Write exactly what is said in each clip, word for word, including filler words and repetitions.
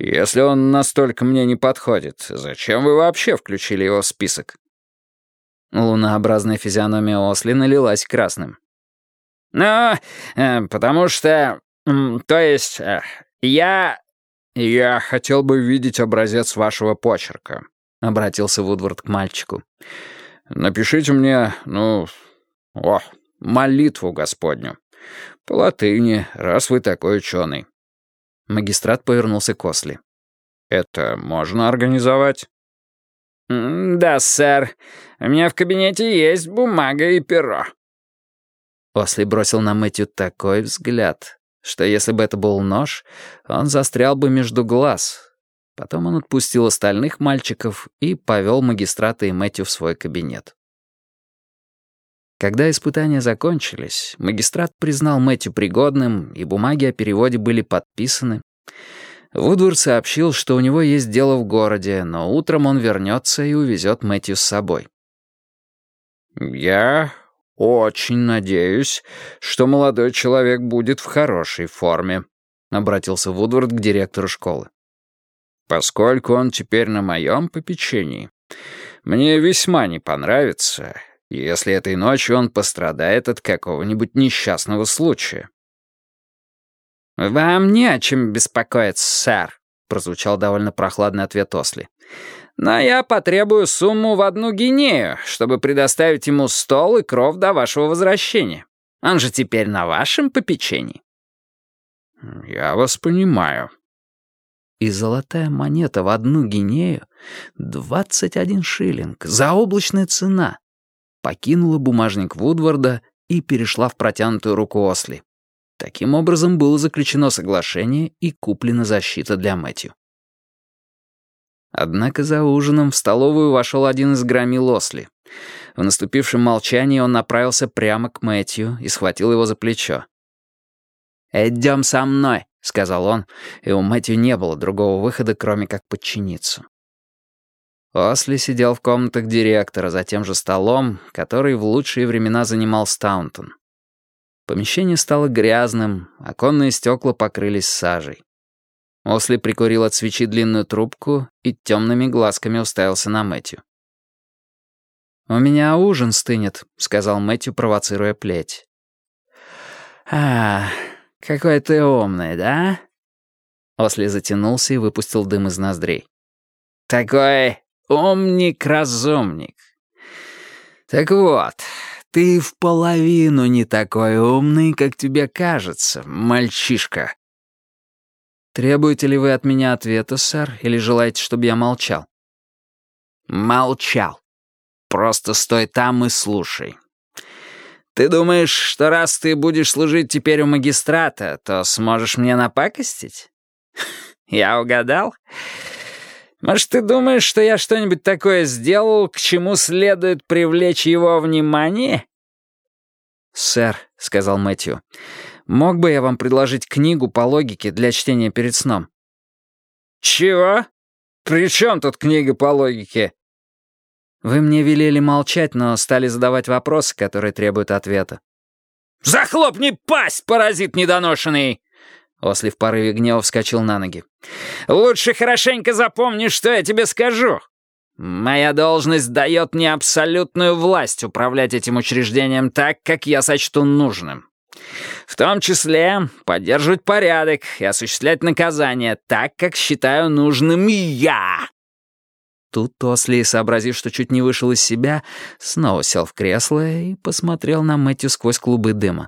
Если он настолько мне не подходит, зачем вы вообще включили его в список?» Лунообразная физиономия Осли налилась красным. «Ну, э, потому что... м, то есть, э, я... я хотел бы видеть образец вашего почерка», — обратился Вудвард к мальчику. «Напишите мне, ну... о, молитву Господню. По латыни, раз вы такой ученый». Магистрат повернулся к Осли. «Это можно организовать?» «Да, сэр. У меня в кабинете есть бумага и перо». Осли бросил на Мэтью такой взгляд, что если бы это был нож, он застрял бы между глаз. Потом он отпустил остальных мальчиков и повел магистрата и Мэтью в свой кабинет. Когда испытания закончились, магистрат признал Мэтью пригодным, и бумаги о переводе были подписаны. Вудвард сообщил, что у него есть дело в городе, но утром он вернется и увезет Мэтью с собой. «Я очень надеюсь, что молодой человек будет в хорошей форме», — обратился Вудвард к директору школы. «Поскольку он теперь на моем попечении, мне весьма не понравится, если этой ночью он пострадает от какого-нибудь несчастного случая». «Вам не о чем беспокоиться, сэр», — прозвучал довольно прохладный ответ Осли. «Но я потребую сумму в одну гинею, чтобы предоставить ему стол и кров до вашего возвращения. Он же теперь на вашем попечении». «Я вас понимаю». И золотая монета в одну гинею, двадцать один шиллинг, заоблачная цена, покинула бумажник Вудварда и перешла в протянутую руку Осли. Таким образом было заключено соглашение и куплена защита для Мэтью. Однако за ужином в столовую вошел один из громил Осли. В наступившем молчании он направился прямо к Мэтью и схватил его за плечо. «Идем со мной», — сказал он, и у Мэтью не было другого выхода, кроме как подчиниться. Осли сидел в комнатах директора за тем же столом, который в лучшие времена занимал Стаунтон. Помещение стало грязным, оконные стекла покрылись сажей. Осли прикурил от свечи длинную трубку и темными глазками уставился на Мэтью. «У меня ужин стынет», — сказал Мэтью, провоцируя плеть. «А, какой ты умный, да?» Осли затянулся и выпустил дым из ноздрей. «Такой умник-разумник. Так вот, ты в половину не такой умный, как тебе кажется, мальчишка». «Требуете ли вы от меня ответа, сэр, или желаете, чтобы я молчал?» «Молчал. Просто стой там и слушай. Ты думаешь, что раз ты будешь служить теперь у магистрата, то сможешь мне напакостить? Я угадал? Может, ты думаешь, что я что-нибудь такое сделал, к чему следует привлечь его внимание?» «Сэр», — сказал Мэтью, — «мог бы я вам предложить книгу по логике для чтения перед сном?» «Чего? При чем тут книга по логике?» «Вы мне велели молчать, но стали задавать вопросы, которые требуют ответа». «Захлопни пасть, паразит недоношенный!» Осли в порыве гнева вскочил на ноги. «Лучше хорошенько запомни, что я тебе скажу. Моя должность дает мне абсолютную власть управлять этим учреждением так, как я сочту нужным. В том числе поддерживать порядок и осуществлять наказание так, как считаю нужным я». Тут Осли, сообразив, что чуть не вышел из себя, снова сел в кресло и посмотрел на Мэтью сквозь клубы дыма.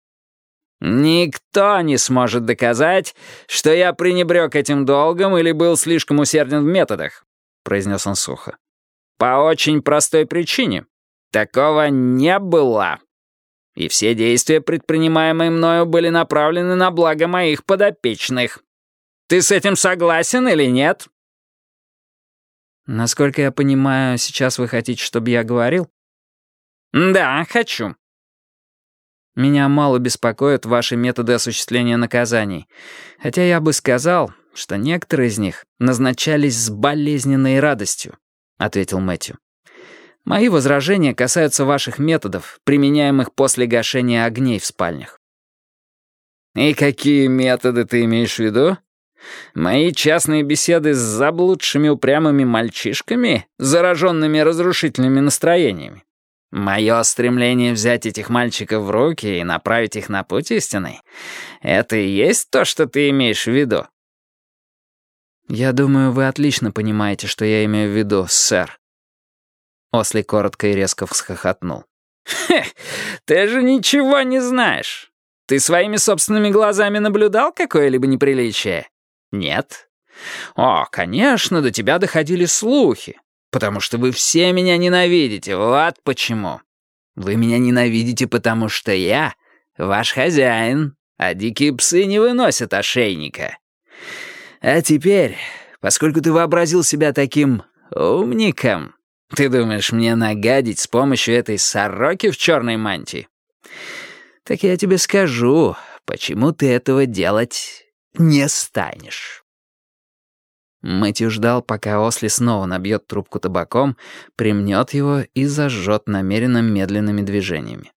«Никто не сможет доказать, что я пренебрег этим долгом или был слишком усерден в методах», — произнес он сухо. «По очень простой причине. Такого не было. И все действия, предпринимаемые мною, были направлены на благо моих подопечных. Ты с этим согласен или нет?» «Насколько я понимаю, сейчас вы хотите, чтобы я говорил?» «Да, хочу». «Меня мало беспокоят ваши методы осуществления наказаний, хотя я бы сказал, что некоторые из них назначались с болезненной радостью», — ответил Мэтью. «Мои возражения касаются ваших методов, применяемых после гашения огней в спальнях». «И какие методы ты имеешь в виду? Мои частные беседы с заблудшими упрямыми мальчишками, зараженными разрушительными настроениями. Мое стремление взять этих мальчиков в руки и направить их на путь истинный — это и есть то, что ты имеешь в виду? «Я думаю, вы отлично понимаете, что я имею в виду, сэр». Осли коротко и резко всхохотнул. «Хе, ты же ничего не знаешь. Ты своими собственными глазами наблюдал какое-либо неприличие? Нет? О, конечно, до тебя доходили слухи, потому что вы все меня ненавидите, вот почему. Вы меня ненавидите, потому что я ваш хозяин, а дикие псы не выносят ошейника. А теперь, поскольку ты вообразил себя таким умником, ты думаешь мне нагадить с помощью этой сороки в черной мантии? Так я тебе скажу, почему ты этого делать не станешь». Мэтью ждал, пока Осли снова набьет трубку табаком, примнет его и зажжет намеренно медленными движениями.